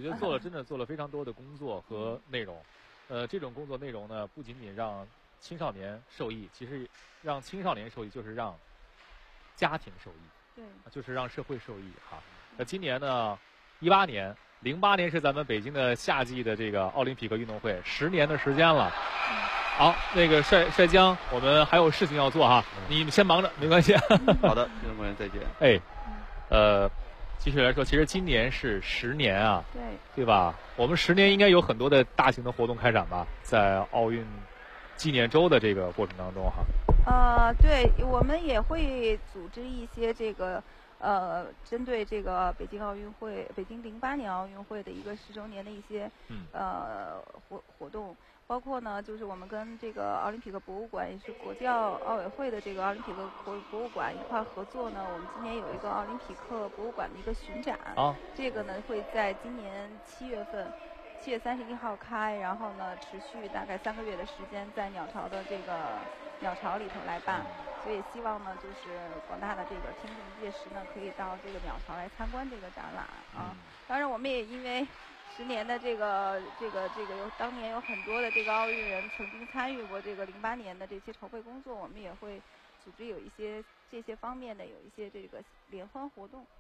觉得真的做了非常多的工作和内容。这种工作内容呢，不仅仅让青少年受益，其实让青少年受益就是让家庭受益， 对， 就是让社会受益哈。今年呢，18年、08年是咱们北京的夏季的这个奥林匹克运动会，10年的时间了。好，那个帅江，我们还有事情要做哈，你们先忙着，没关系。 好的，听众朋友再见。 继续来说，其实今年是10年啊， 对吧？我们10年应该有很多的大型的活动开展吧，在奥运纪念周的这个过程当中哈。 对，我们也会组织一些这个针对这个北京08年奥运会的一个10周年的一些活动。包括呢，就是我们跟这个奥林匹克博物馆，也是国际奥委会的这个奥林匹克博物馆一块合作呢。我们今年有一个奥林匹克博物馆的一个巡展，这个呢会在今年7月31号开，然后呢持续大概3个月的时间，在鸟巢的这个鸟巢里头来办。所以希望呢，就是广大的这个听众届时呢，可以到这个鸟巢来参观这个展览啊。当然，我们也因为10年的当年有很多的这个奥运人曾经参与过这个08年的这些筹备工作，我们也会组织有一些这些方面的有一些这个联欢活动。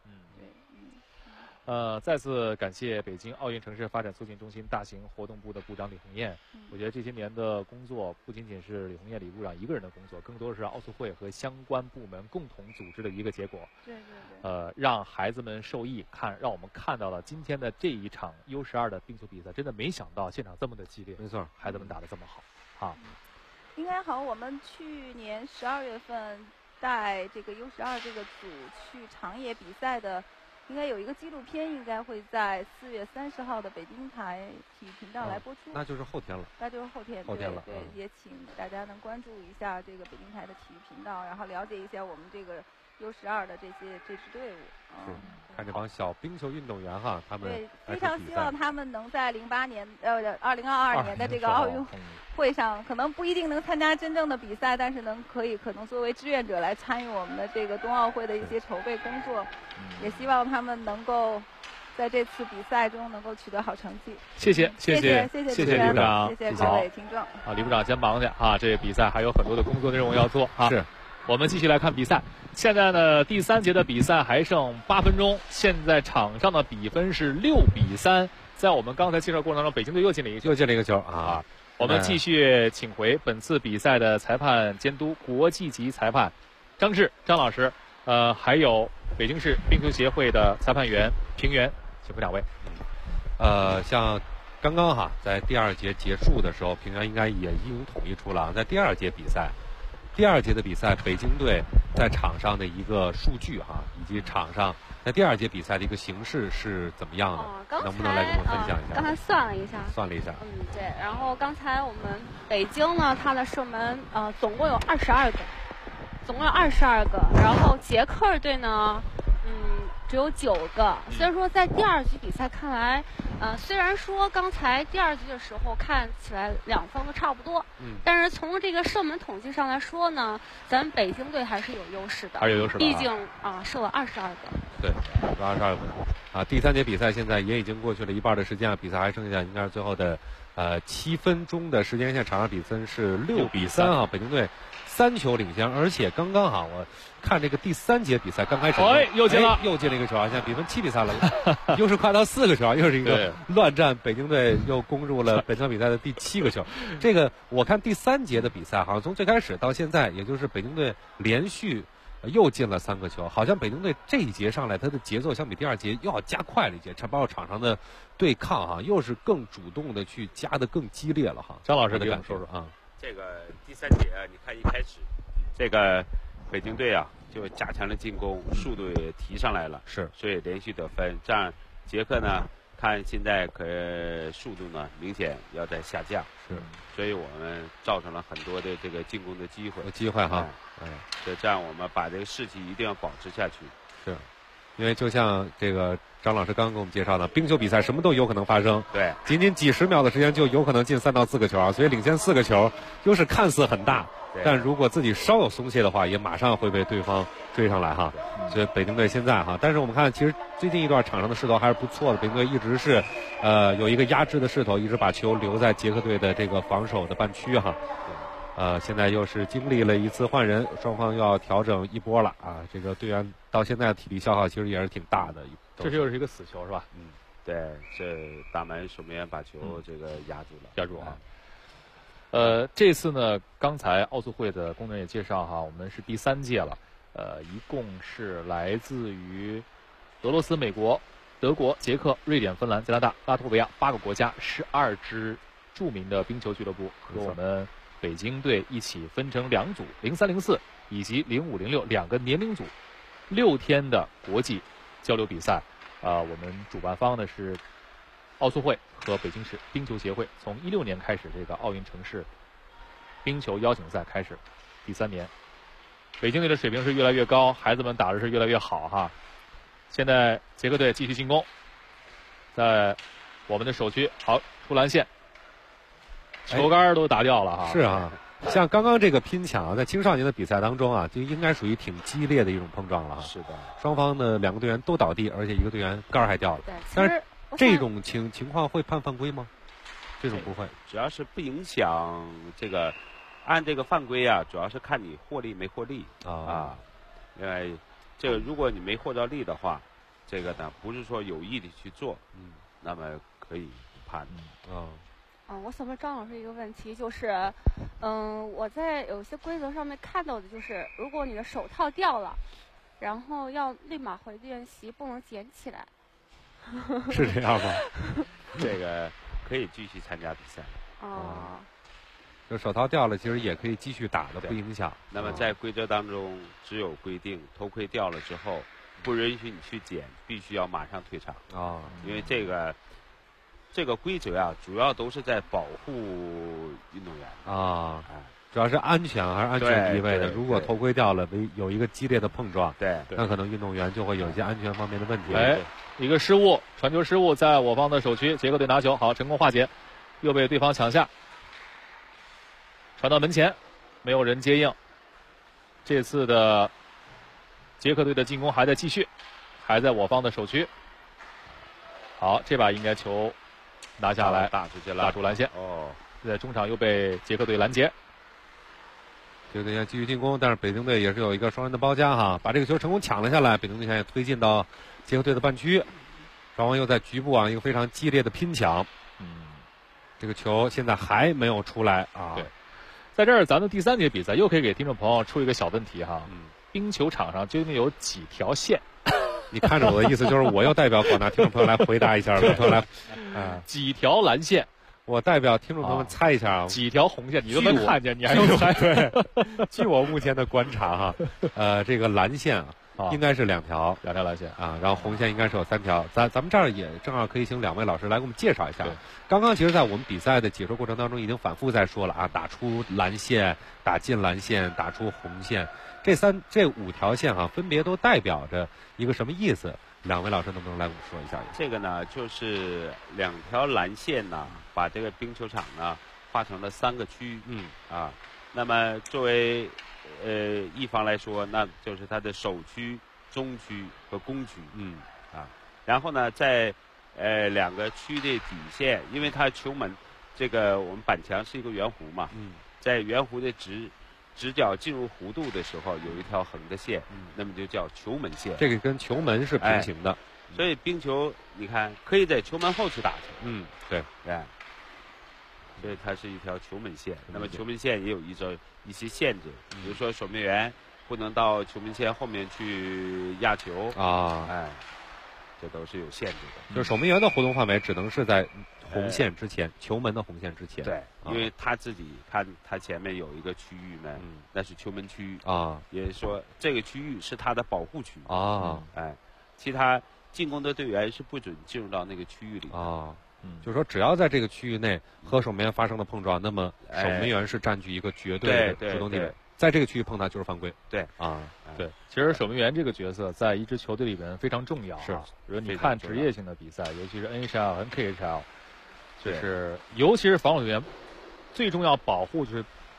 再次感谢北京奥运城市发展促进中心大型活动部的部长李红艳。我觉得这些年的工作不仅仅是李红艳李部长一个人的工作，更多是奥组会和相关部门共同组织的一个结果。 对。 让孩子们受益，让我们看到了今天的这一场 U12的冰球比赛，真的没想到现场这么的激烈。 没错， 孩子们打得这么好啊。 应该好，我们去年12月份带这个 U12这个组去长野比赛的。应该有一个纪录片，应该会在4月30号的北京台体育频道来播出。 那就是后天了。 对，也请大家能关注一下这个北京台的体育频道，然后了解一下我们这个 U12的这支队伍。 看这帮小冰球运动员哈，他们对，非常希望他们能在2022年的这个奥运会上，可能不一定能参加真正的比赛，但是可能作为志愿者来参与我们的这个冬奥会的一些筹备工作。也希望他们能够在这次比赛中能够取得好成绩。 谢谢李部长， 谢谢各位听众。 李部长先忙去啊，这比赛还有很多的工作内容要做啊。 是。 我们继续来看比赛。现在呢，第3节的比赛还剩8分钟，现在场上的比分是6-3。在我们刚才介绍过程当中，北京队又进了一个球啊。我们继续请回本次比赛的裁判监督，国际级裁判张老师，还有北京市冰球协会的裁判员平原，请回2位。 像刚刚在第2节结束的时候，平原应该也已经统一出了在第2节的比赛，北京队在场上的一个数据以及场上在第2节比赛的一个形势是怎么样的？能不能来跟我分享一下？ 刚才算了一下。对。然后刚才我们北京呢，它的射门总共有22个，然后捷克队呢，只有9个。所以说，在第2局比赛看来，虽然说刚才第2局的时候看起来两方都差不多，但是从这个射门统计上来说呢，咱们北京队还是有优势的。毕竟射了22个。 对，射22个。第3节比赛现在也已经过去了一半的时间比赛还剩下应该是最后的7分钟的时间。现在场上比分是6-3北京队3球领先，而且刚刚我看这个第3节比赛刚开始，又进了一个球现在比分7-3了，又是快到4个球又是一个乱战，北京队又攻入了本场比赛的第7个球。这个我看第3节的比赛好像从最开始到现在，也就是北京队连续又进了3个球，好像北京队这一节上来，他的节奏相比第2节又要加快了一些，包括场上的对抗又是更主动的去加的更激烈了张老师给我们说说啊。 这个第3节你看一开始，这个北京队就加强了进攻，速度也提上来了，所以连续得分。这样捷克呢，看现在速度呢明显要在下降，所以我们造成了很多的这个进攻的机会所以这样我们把这个士气一定要保持下去。 因为就像这个张老师刚刚给我们介绍的，冰球比赛什么都有可能发生。仅仅几十秒的时间就有可能进3到4个球所以领先4个球，优势看似很大， 但如果自己稍有松懈的话，也马上会被对方追上来哈。所以北京队现在哈，但是我们看其实最近一段场上的势头还是不错的，北京队一直是有一个压制的势头，一直把球留在捷克队的这个防守的半区哈。现在又是经历了一次换人，双方又要调整一波了啊。这个队员到现在体力消耗其实也是挺大的。 这又是一个死球是吧？ 对，这大门守门员把球这个压住了， 压住啊。这次呢，刚才奥组会的工作人员也介绍哈，我们是第3届了，一共是来自于俄罗斯、美国、德国、捷克、瑞典、芬兰、加拿大、拉脱维亚8个国家12支著名的冰球俱乐部和我们北京队一起分成2组，03、04以及05、062个年龄组，6天的国际交流比赛。我们主办方呢是奥组会和北京市冰球协会，从16年开始，这个奥运城市冰球邀请赛开始，第3年，北京队的水平是越来越高，孩子们打的是越来越好哈。现在捷克队继续进攻，在我们的首区，好，出蓝线，球杆都打掉了哈。 是啊，像刚刚这个拼抢在青少年的比赛当中啊，就应该属于挺激烈的一种碰撞了哈。 是的， 双方的2个队员都倒地，而且一个队员杆还掉了。 对， 但是这种情况会判犯规吗？这种不会， 主要是不影响这个，按这个犯规啊，主要是看你获利没获利啊。因为这个如果你没获到利的话，这个呢不是说有意的去做，那么可以判。 我想问张老师一个问题，就是，我在有些规则上面看到的就是，如果你的手套掉了，然后要立马回练习，不能捡起来。 是这样吗？ 这个可以继续参加比赛。 就手套掉了，其实也可以继续打的，不影响。 那么在规则当中只有规定，头盔掉了之后，不允许你去捡，必须要马上退场。因为这个规则啊，主要都是在保护运动员主要是安全还是安全第一位的。如果头盔掉了，有一个激烈的碰撞，那可能运动员就会有一些安全方面的问题。 一个失误，传球失误，在我方的首区，捷克队拿球，好，成功化解，又被对方抢下，传到门前，没有人接应。这次的捷克队的进攻还在继续，还在我方的首区。好，这把应该球拿下来， 打出去了， 打出蓝线。在中场又被捷克队拦截。 捷克队现在继续进攻，但是北京队也是有一个双人的包夹哈，把这个球成功抢了下来。北京队现在也推进到捷克队的半区，双方又在局部一个非常激烈的拼抢。这个球现在还没有出来啊。 对，在这儿咱们第3节比赛又可以给听众朋友出一个小问题哈。冰球场上究竟有几条线？ 你看着我的意思就是我又代表广大听众朋友来回答一下了。 几条蓝线？ 我代表听众朋友们猜一下几条红线？你都没看见，你还猜？ 对，据我目前的观察哈，这个蓝线应该是2条蓝线然后红线应该是有3条。咱们这儿也正好可以请2位老师来给我们介绍一下。刚刚其实在我们比赛的解说过程当中已经反复在说了打出蓝线，打进蓝线，打出红线，这5条线分别都代表着一个什么意思？2位老师能不能来我们说一下？ 这个呢，就是2条蓝线呢，把这个冰球场呢划成了3个区。那么作为一方来说，那就是它的首区、中区和攻区。然后呢，在2个区的底线，因为它球门这个我们板墙是一个圆弧嘛，在圆弧的直角进入弧度的时候，有一条横的线，那么就叫球门线。 这个跟球门是平行的， 所以冰球你看可以在球门后去打去。 对， 所以它是一条球门线。那么球门线也有一些限制，比如说守门员不能到球门线后面去压球这都是有限制的。 就是守门员的活动范围只能是在红线之前，球门的红线之前。 对，因为他自己看他前面有一个区域呢，那是球门区也就是说这个区域是他的保护区其他进攻的队员是不准进入到那个区域里就是说只要在这个区域内和守门员发生了碰撞，那么守门员是占据一个绝对的主动地位。在这个区域碰他就是犯规。 对， 其实守门员这个角色在一支球队里边非常重要。比如你看职业性的比赛，尤其是 NHL 和 KHL， 就是尤其是防守队员，最重要保护就是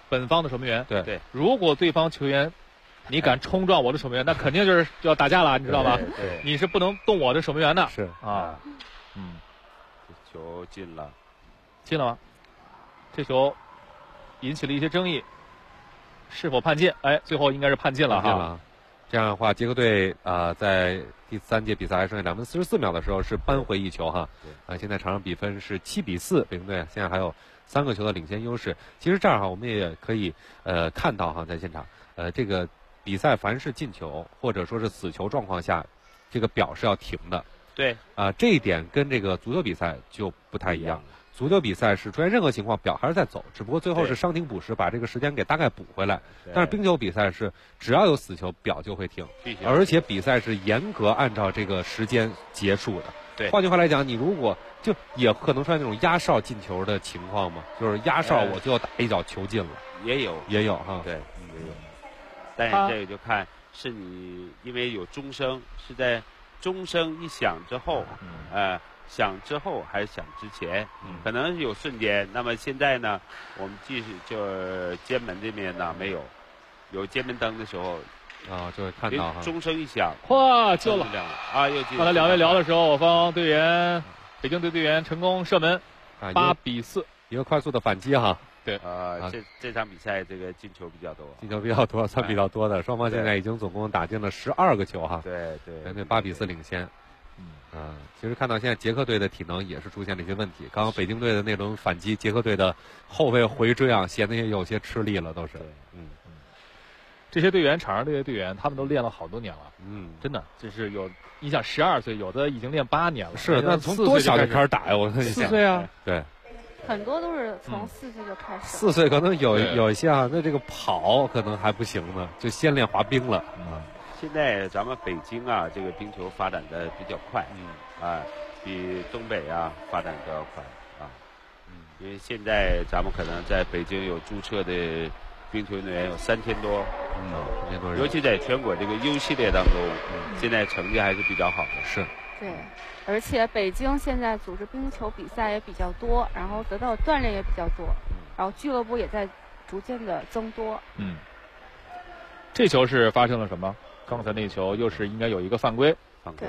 本方的守门员。 对， 如果对方球员你敢冲撞我的守门员，那肯定就是要打架了，你知道吗？ 对， 你是不能动我的守门员的。 是啊， 这球进了， 进了吗？这球引起了一些争议，是否判进？哎，最后应该是判进了哈。 这样的话，捷克队在第3节比赛还剩下2分44秒的时候是扳回一球哈。现在场上比分是7比4，北京队现在还有3个球的领先优势。其实这儿哈，我们也可以看到哈，在现场这个比赛凡是进球或者说是死球状况下，这个表是要停的。 对这一点跟这个足球比赛就不太一样。足球比赛是出现任何情况，表还是在走，只不过最后是伤停补时，把这个时间给大概补回来。但是冰球比赛是只要有死球，表就会停，而且比赛是严格按照这个时间结束的。 对， 换句话来讲，你如果就也可能出现那种压哨进球的情况嘛，就是压哨我就要打一脚球进了， 也有哈， 对，也有。但是这个就看是你因为有钟声，是在钟声一响之后，响之后还是响之前，可能有瞬间。那么现在呢，我们继续就监门这边呢没有，有监门灯的时候就会看到哈， 钟声一响， 哇，救了又进了。 刚才2位聊的时候，我方队员北京队队员成功射门，8比4， 一个快速的反击哈。 对， 这场比赛这个进球比较多，算比较多的。双方现在已经总共打进了12个球哈。 对， 对，8比4领先。其实看到现在捷克队的体能也是出现了一些问题。刚刚北京队的那轮反击，捷克队的后卫回追显得也有些吃力了，都是。 这些队员，场上这些队员，他们都练了好多年了。真的，就是有，你想12岁，有的已经练8年了。 是，那从多小就开始打呀？我 4岁啊， 对。 很多都是从4岁就开始。 4岁可能有一些那这个跑可能还不行呢，就先练滑冰了。 现在咱们北京这个冰球发展的比较快，比东北发展都要快因为现在咱们可能在北京有注册的冰球运动员有3000多，3000多人，尤其在全国这个 U 系列当中，现在成绩还是比较好的。 是， 对，而且北京现在组织冰球比赛也比较多，然后得到锻炼也比较多，然后俱乐部也在逐渐的增多。 这球是发生了什么？刚才那球又是应该有一个犯规。 对，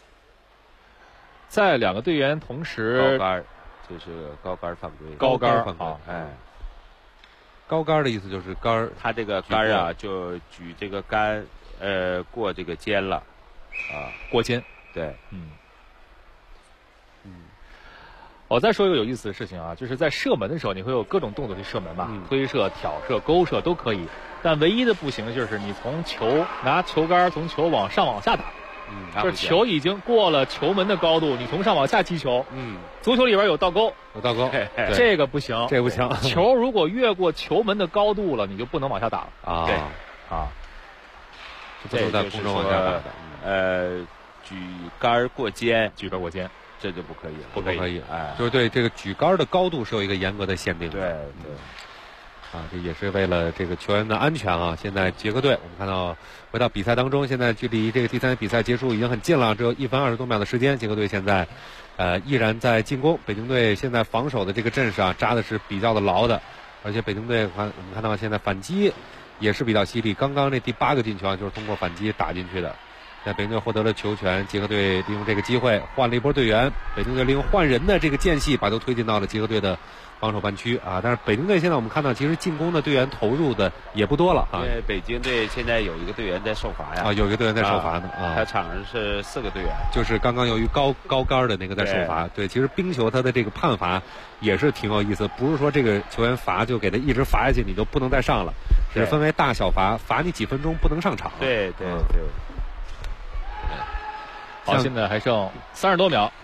在2个队员同时高杆，这是高杆犯规。 高杆犯规，高杆的意思就是杆， 他这个杆就举这个杆，过这个肩了， 过肩。 对， 我再说一个有意思的事情就是在射门的时候，你会有各种动作去射门嘛，推射、挑射、勾射都可以，但唯一的不行的就是你拿球杆从球往上往下打，就是球已经过了球门的高度，你从上往下击球，足球里边有倒钩，这个不行， 这不行。 球如果越过球门的高度了，你就不能往下打了对， 不能在空中往下打的。举杆过肩，这就不可以了， 不可以。就是对这个举杆的高度是有一个严格的限定的。 对。 这也是为了这个球员的安全现在捷克队，我们看到回到比赛当中，现在距离这个第3节比赛结束已经很近了，只有1分20多秒的时间。捷克队现在依然在进攻，北京队现在防守的这个阵势扎的是比较的牢的，而且北京队我们看到现在反击也是比较犀利。刚刚这第8个进球就是通过反击打进去的。在北京队获得了球权，捷克队利用这个机会换了一波队员，北京队利用换人的这个间隙把球推进到了捷克队的防守半区但是北京队现在我们看到其实进攻的队员投入的也不多了因为北京队现在有一个队员在受罚呀有一个队员在受罚呢他场上是4个队员， 就是刚刚由于高杆的那个在受罚。对，其实冰球它的这个判罚也是挺有意思，不是说这个球员罚就给他一直罚下去，你就不能再上了，只是分为大小罚，罚你几分钟不能上场。 对。 好，现在还剩30多秒。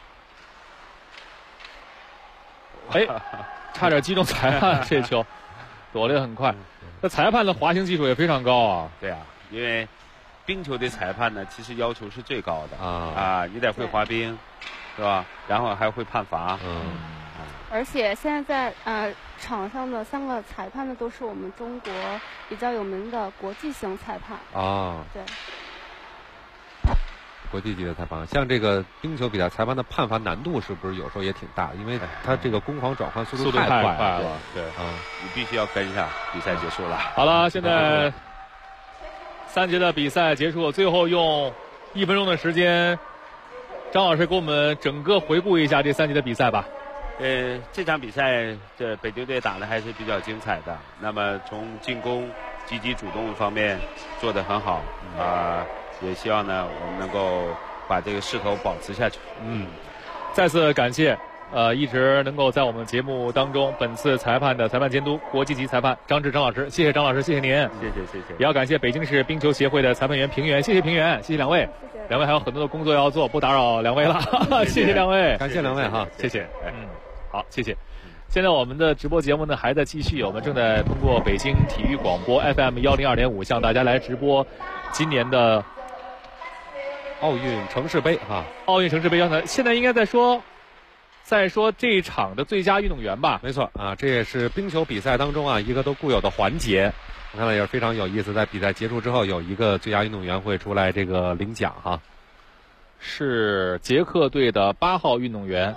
差点击中裁判，这球躲得也很快。那裁判的滑行技术也非常高对因为冰球的裁判呢，其实要求是最高的你得会滑冰，是吧？然后还会判罚。 而且现在场上的3个裁判呢，都是我们中国比较有名的国际型裁判。 对。 国际级的裁判，像这个冰球比赛裁判的判罚难度是不是有时候也挺大？因为他这个攻防转换速度太快了，对， 你必须要跟一下。比赛结束了， 好了，现在3节的比赛结束，最后用1分钟的时间，张老师给我们整个回顾一下这3节的比赛吧。 这场比赛这北京队打的还是比较精彩的。那么从进攻积极主动方面做得很好也希望呢我们能够把这个势头保持下去。 再次感谢一直能够在我们节目当中本次裁判的裁判监督国际级裁判张志张老师，谢谢张老师，谢谢您， 谢谢。 也要感谢北京市冰球协会的裁判员平原，谢谢平原，谢谢两位，两位还有很多的工作要做，不打扰两位了，谢谢两位， 感谢两位哈， 谢谢。好，谢谢。现在我们的直播节目呢还在继续，我们正在通过北京体育广播 FM 102.5向大家来直播今年的奥运城市杯奥运城市杯现在应该在说这一场的最佳运动员吧？ 没错这也是冰球比赛当中一个都固有的环节。我看到也是非常有意思，在比赛结束之后有一个最佳运动员会出来这个领奖是捷克队的8号运动员。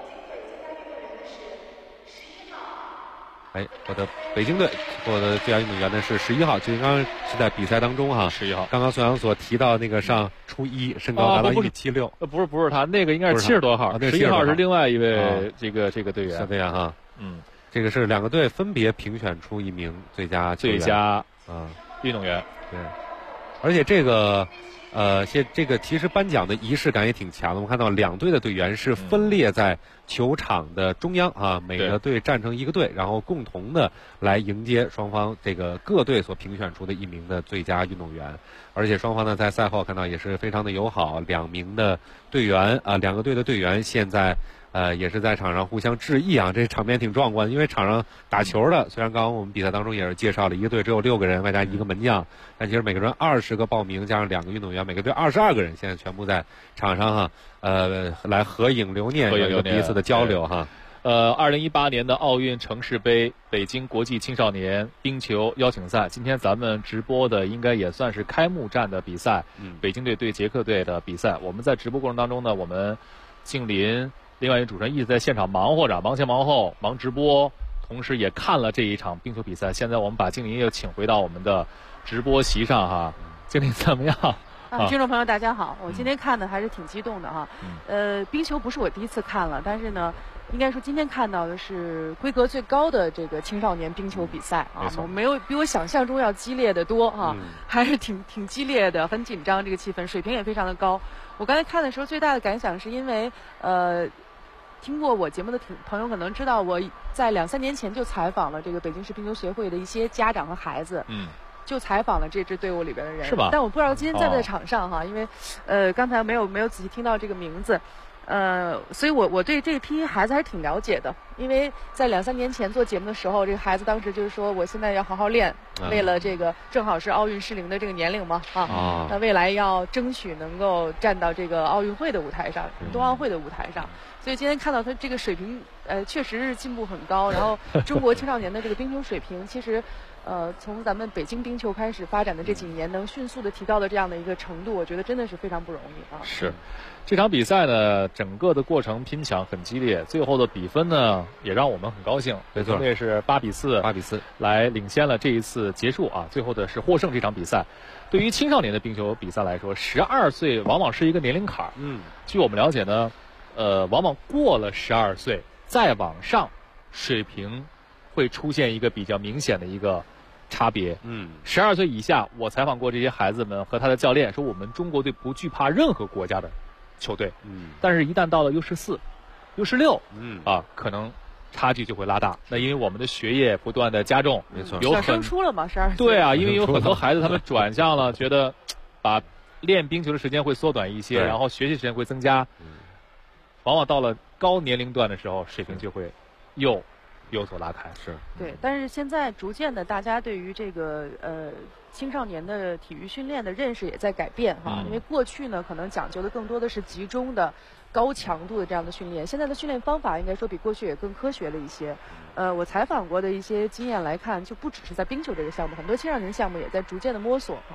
我的北京队获得最佳运动员呢是11号，就刚刚是在比赛当中 11号。 刚刚孙杨所提到那个上初一，身高达到1.76米。 不是他，那个应该是70多号，11号是另外一位这个队员。 小队员这个是2个队分别评选出1名最佳运动员。 对，而且这个其实颁奖的仪式感也挺强的。我们看到2队的队员是分列在球场的中央每个队站成一个队，然后共同的来迎接双方这个各队所评选出的1名的最佳运动员。而且双方呢在赛后看到也是非常的友好，2名的队员2个队的队员现在也是在场上互相致意这场面挺壮观。因为场上打球的虽然刚刚我们比赛当中也是介绍了一个队只有6个人外加1个门将，但其实每个人20个报名加上2个运动员，每个队22个人现在全部在场上来合影留念，有彼此的交流 2018年的奥运城市杯北京国际青少年冰球邀请赛，今天咱们直播的应该也算是开幕战的比赛，北京队对捷克队的比赛。我们在直播过程当中呢，我们静林另外一个主持人一直在现场忙活着，忙前忙后，忙直播，同时也看了这一场冰球比赛。现在我们把静林又请回到我们的直播席上静林怎么样？ 听众朋友大家好，我今天看的还是挺激动的冰球不是我第一次看了，但是呢应该说今天看到的是规格最高的这个青少年冰球比赛没有比我想象中要激烈的多还是挺激烈的，很紧张，这个气氛水平也非常的高。我刚才看的时候最大的感想是因为听过我节目的朋友可能知道，我在2-3年前就采访了这个北京市冰球协会的一些家长和孩子就采访了这支队伍里边的人， 是吧？ 但我不知道今天在不在场上因为刚才没有仔细听到这个名字，所以我对这批孩子还是挺了解的。因为在2-3年前做节目的时候，这个孩子当时就是说，我现在要好好练，为了这个正好是奥运适龄的这个年龄嘛那未来要争取能够站到这个奥运会的舞台上，冬奥会的舞台上。所以今天看到他这个水平，确实是进步很高。然后中国青少年的这个冰球水平，其实。从咱们北京冰球开始发展的这几年，能迅速的提高的这样的一个程度，我觉得真的是非常不容易是，这场比赛呢，整个的过程拼抢很激烈，最后的比分呢也让我们很高兴。 没错， 这是8比4来领先了这一次结束最后的是获胜这场比赛。对于青少年的冰球比赛来说，12岁往往是一个年龄坎据我们了解呢，往往过了12岁再往上，水平会出现一个比较明显的一个差别。12岁以下，我采访过这些孩子们和他的教练说，我们中国队不惧怕任何国家的球队。但是一旦到了 U14、U16，可能差距就会拉大。那因为我们的学业不断的加重， 没错， 有生出了嘛，12岁。 对因为有很多孩子他们转向了，觉得把练冰球的时间会缩短一些，然后学习时间会增加。往往到了高年龄段的时候，水平就会又有所拉开。 对，但是现在逐渐的，大家对于这个青少年的体育训练的认识也在改变因为过去呢，可能讲究的更多的是集中的高强度的这样的训练，现在的训练方法应该说比过去也更科学了一些。我采访过的一些经验来看，就不只是在冰球这个项目，很多青少年项目也在逐渐的摸索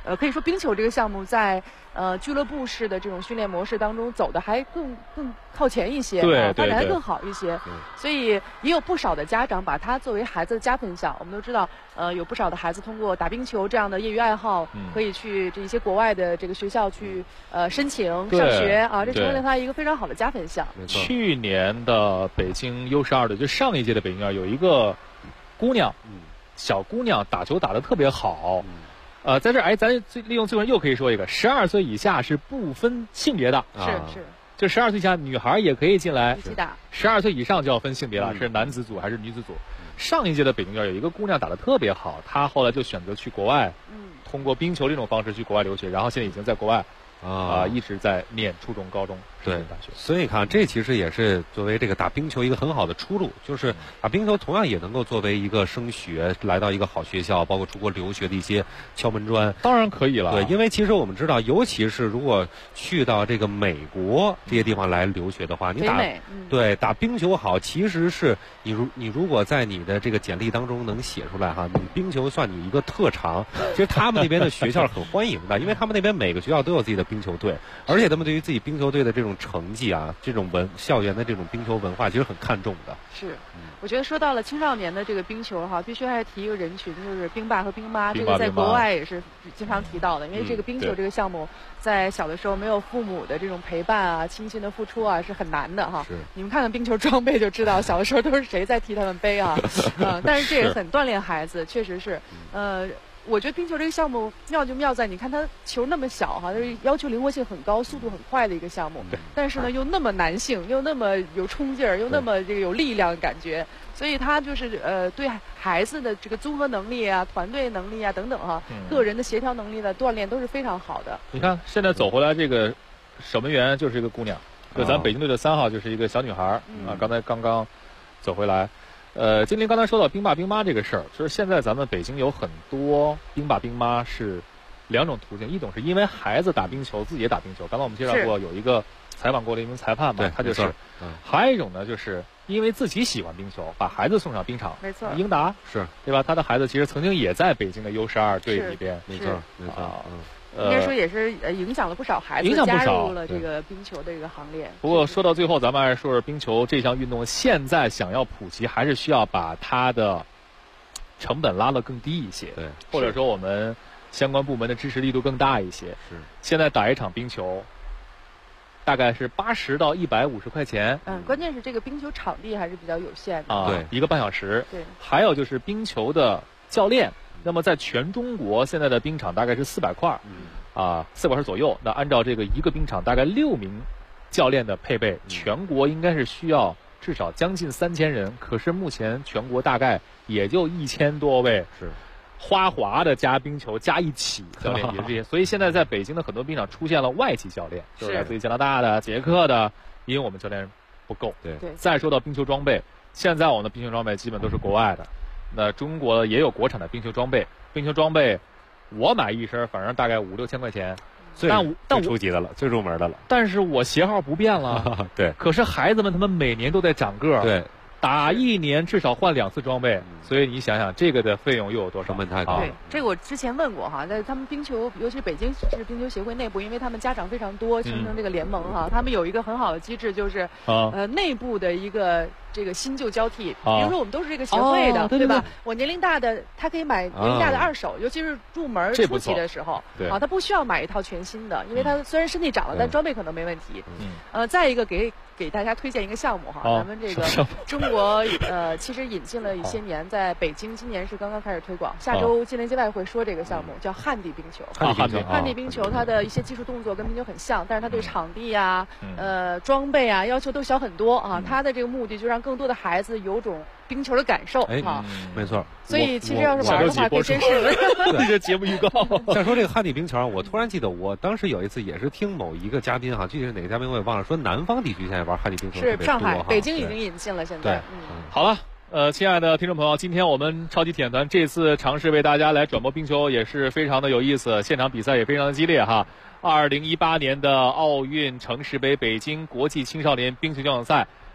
可以说冰球这个项目在俱乐部式的这种训练模式当中走的还更靠前一些，发展还更好一些。所以也有不少的家长把它作为孩子的加分项。我们都知道，有不少的孩子通过打冰球这样的业余爱好，可以去这些国外的这个学校去申请上学啊，这成为了他一个非常好的加分项。 去年的北京 U12队，就上一届的北京2有一个姑娘，小姑娘打球打得特别好。在这儿，咱利用最后又可以说一个，12岁以下是不分性别的， 是， 就12岁以下女孩也可以进来一起打 ，12岁以上就要分性别了，是男子组还是女子组。上一届的北京队有一个姑娘打得特别好，她后来就选择去国外，通过冰球这种方式去国外留学，然后现在已经在国外一直在念初中、高中。 对，所以你看，这其实也是作为这个打冰球一个很好的出路，就是打冰球同样也能够作为一个升学来到一个好学校，包括出国留学的一些敲门砖。 当然可以了。 对，因为其实我们知道，尤其是如果去到这个美国这些地方来留学的话，你打冰球好，其实是你如果在你的这个简历当中能写出来哈，你冰球算你一个特长，其实他们那边的学校是很欢迎的，因为他们那边每个学校都有自己的冰球队，而且他们对于自己冰球队的这种成绩啊，这种校园的这种冰球文化其实很看重的。 是，我觉得说到了青少年的这个冰球哈，必须还是提一个人群，就是冰爸和冰妈，这个在国外也是经常提到的，因为这个冰球这个项目在小的时候没有父母的这种陪伴啊、亲情的付出啊是很难的哈。你们看看冰球装备就知道，小的时候都是谁在替他们背啊？但是这也很锻炼孩子，确实是，我觉得冰球这个项目妙就妙在，你看它球那么小哈，就是要求灵活性很高、速度很快的一个项目，但是呢又那么男性，又那么有冲劲儿，又那么这个有力量的感觉，所以它就是对孩子的这个综合能力啊、团队能力啊等等哈，个人的协调能力的锻炼都是非常好的。 你看现在走回来这个守门员就是一个姑娘，就咱北京队的3号就是一个小女孩啊，刚刚走回来。金玲刚才说到冰爸冰妈这个事儿，就是现在咱们北京有很多冰爸冰妈是2种途径，一种是因为孩子打冰球，自己也打冰球。刚才我们介绍过有一个采访过的一名裁判嘛，他就是。还有一种呢，就是因为自己喜欢冰球，把孩子送上冰场。 没错。 英达是对吧？他的孩子其实曾经也在北京的 U12队里边。 没错。 应该说也是影响了不少孩子加入了这个冰球的这个行列。 不过说到最后，咱们还是说说冰球这项运动，现在想要普及，还是需要把它的成本拉得更低一些， 对， 或者说我们相关部门的支持力度更大一些。 是， 现在打一场冰球大概是80到150块钱。 关键是这个冰球场地还是比较有限的啊，对，1个半小时。 对， 还有就是冰球的教练。那么在全中国现在的冰场大概是400块，400块左右。那按照这个一个冰场大概6名教练的配备，全国应该是需要至少将近3000人。可是目前全国大概也就1000多位， 是花滑的加冰球加一起教练也是这些。所以现在在北京的很多冰场出现了外籍教练，就是来自于加拿大的、捷克的，因为我们教练不够。 对。 再说到冰球装备，现在我们的冰球装备基本都是国外的。那中国也有国产的冰球装备，我买一身反正大概5、6千块钱， 但初级的了，最入门的了。 但是我鞋号不变了， 对。 可是孩子们他们每年都在长个儿， 对， 打1年至少换2次装备，所以你想想这个的费用又有多少？ 成本太高。 对，这个我之前问过哈，在他们冰球，尤其是北京市冰球协会内部，因为他们家长非常多，形成这个联盟哈，他们有一个很好的机制，就是内部的一个。这个新旧交替，比如说我们都是这个协会的，对吧？我年龄大的，他可以买年龄大的2手，尤其是入门初期的时候，他不需要买一套全新的，因为他虽然身体长了，但装备可能没问题。再一个给大家推荐一个项目哈，咱们这个中国其实引进了一些年，在北京今年是刚刚开始推广，下周金莲街外会说这个项目叫旱地冰球。旱地冰球它的一些技术动作跟冰球很像，但是它对场地啊、装备啊要求都小很多啊。它的这个目的就让更多的孩子有种冰球的感受啊， 没错。 所以其实要是玩的话，可以先试试。 这节目预告。 再说这个旱地冰球，我突然记得，我当时有一次也是听某一个嘉宾哈，具体是哪个嘉宾我也忘了，说南方地区现在玩旱地冰球是上海、北京已经引进了，现在。 好了。亲爱的听众朋友，今天我们超级体验团这次尝试为大家来转播冰球，也是非常的有意思，现场比赛也非常的激烈哈。2018年的奥运城市杯北京国际青少年冰球奖赛，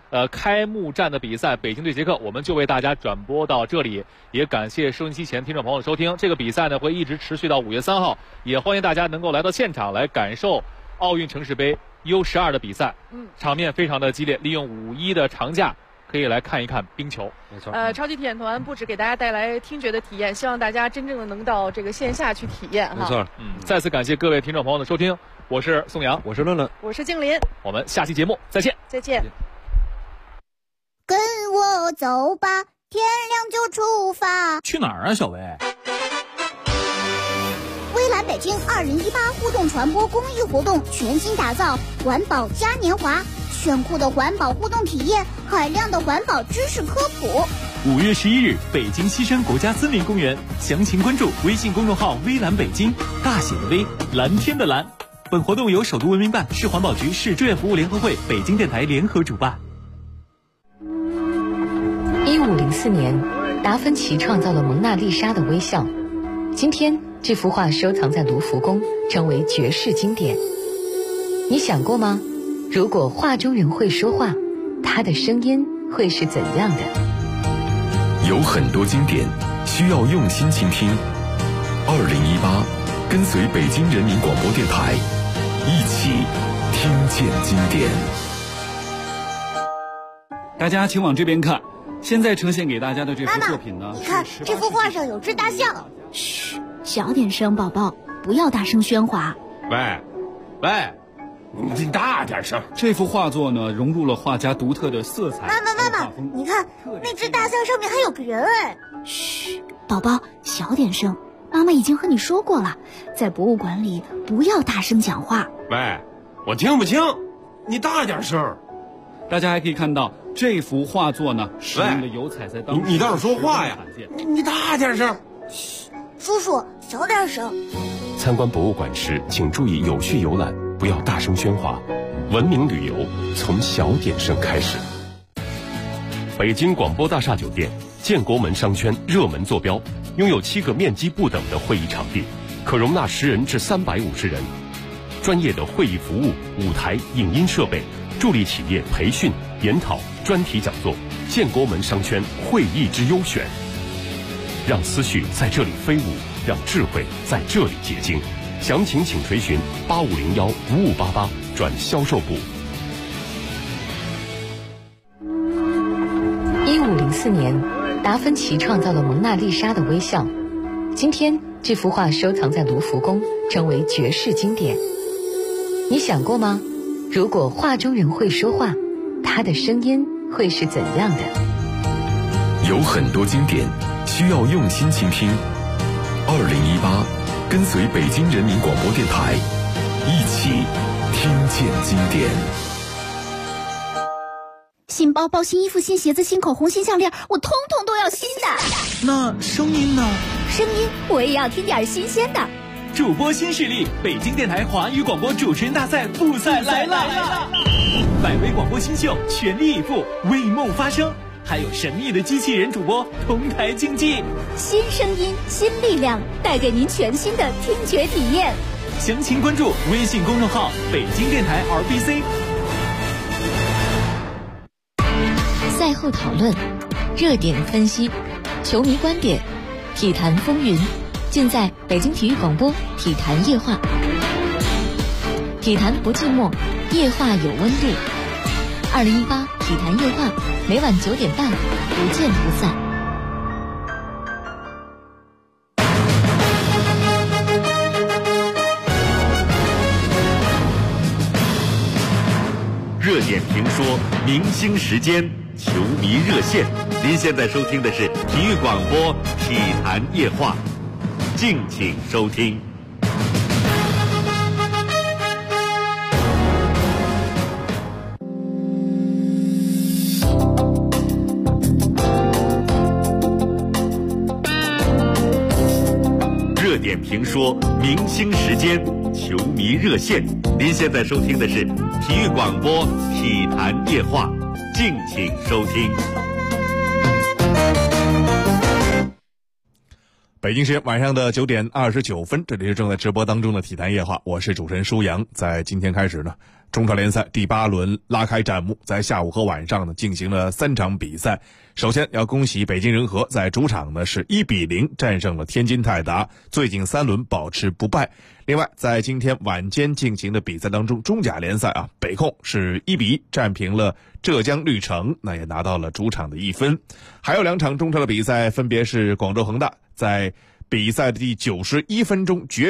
开幕战的比赛，北京对捷克，我们就为大家转播到这里。也感谢收音机前听众朋友的收听。这个比赛呢会一直持续到5月3号，也欢迎大家能够来到现场来感受奥运城市杯 U12的比赛。场面非常的激烈，利用5·1的长假可以来看一看冰球。 没错。 超级体验团不止给大家带来听觉的体验，希望大家真正的能到这个线下去体验哈。 没错。 再次感谢各位听众朋友的收听，我是宋阳， 我是论论， 我是静林， 我们下期节目再见。 再见。 跟我走吧，天亮就出发。 去哪儿啊，小薇？ 微蓝北京2018互动传播公益活动全新打造环保嘉年华，炫酷的环保互动体验，海量的环保知识科普。 5月11日，北京西山国家森林公园，详情关注微信公众号微蓝北京，大写的微，蓝天的蓝。本活动由首都文明办、市环保局、市志愿服务联合会、北京电台联合主办。 1504年，达芬奇创造了蒙娜丽莎的微笑。今天，这幅画收藏在卢浮宫，成为绝世经典。你想过吗？如果画中人会说话，他的声音会是怎样的？ 有很多经典需要用心倾听。2018，跟随北京人民广播电台，一起听见经典。 大家请往这边看。现在呈现给大家的这幅作品呢， 你看这幅画上有只大象。嘘，小点声，宝宝，不要大声喧哗。 喂，你大点声。 这幅画作呢，融入了画家独特的色彩。 妈妈，你看那只大象上面还有个人哎。嘘，宝宝，小点声。妈妈已经和你说过了，在博物馆里不要大声讲话。 喂，我听不清，你大点声。 大家还可以看到这幅画作呢，使用的油彩在当时你倒是说话呀！你大点声。 嘘，叔叔小点声。 参观博物馆时，请注意有序游览，不要大声喧哗。文明旅游从小点声开始。北京广播大厦酒店建国门商圈热门坐标，拥有7个面积不等的会议场地，可容纳10人至350人。专业的会议服务、舞台、影音设备。助力企业培训、研讨、专题讲座，建国门商圈会议之优选。让思绪在这里飞舞，让智慧在这里结晶。详情请垂询8501-5588转销售部。 1504年，达芬奇创造了蒙娜丽莎的微笑。今天，这幅画收藏在卢浮宫，成为绝世经典。你想过吗？如果画中人会说话，他的声音会是怎样的？ 有很多经典需要用心倾听。2018，跟随北京人民广播电台，一起听见经典。 新包包、新衣服、新鞋子、新口红、新项链，我通通都要新的。 那声音呢？ 声音我也要听点新鲜的。 主播新势力，北京电台华语广播主持人大赛复赛来了！100位广播新秀全力以赴，为梦发声，还有神秘的机器人主播同台竞技。 新声音，新力量，带给您全新的听觉体验。 详情关注微信公众号北京电台 RBC。 赛后讨论，热点分析，球迷观点，体坛风云。尽在北京体育广播体坛夜话，体坛不寂寞，夜话有温度。2018体坛夜话，每晚9点半，不见不散。 热点评说，明星时间，球迷热线。您现在收听的是体育广播体坛夜话。敬请收听。热点评说，明星时间，球迷热线。您现在收听的是体育广播体坛夜话，敬请收听。 北京时间晚上的9点29分，这里是正在直播当中的体坛夜话，我是主持人舒阳。在今天开始呢，中中超联赛第8轮拉开战幕，在下午和晚上呢进行了3场比赛。首先要恭喜北京人和在主场呢是1-0战胜了天津泰达，最近3轮保持不败。另外，在今天晚间进行的比赛当中，中甲联赛北控是1-1战平了浙江绿城，那也拿到了主场的1分。还有2场中超的比赛，分别是广州恒大在比赛的第91分钟绝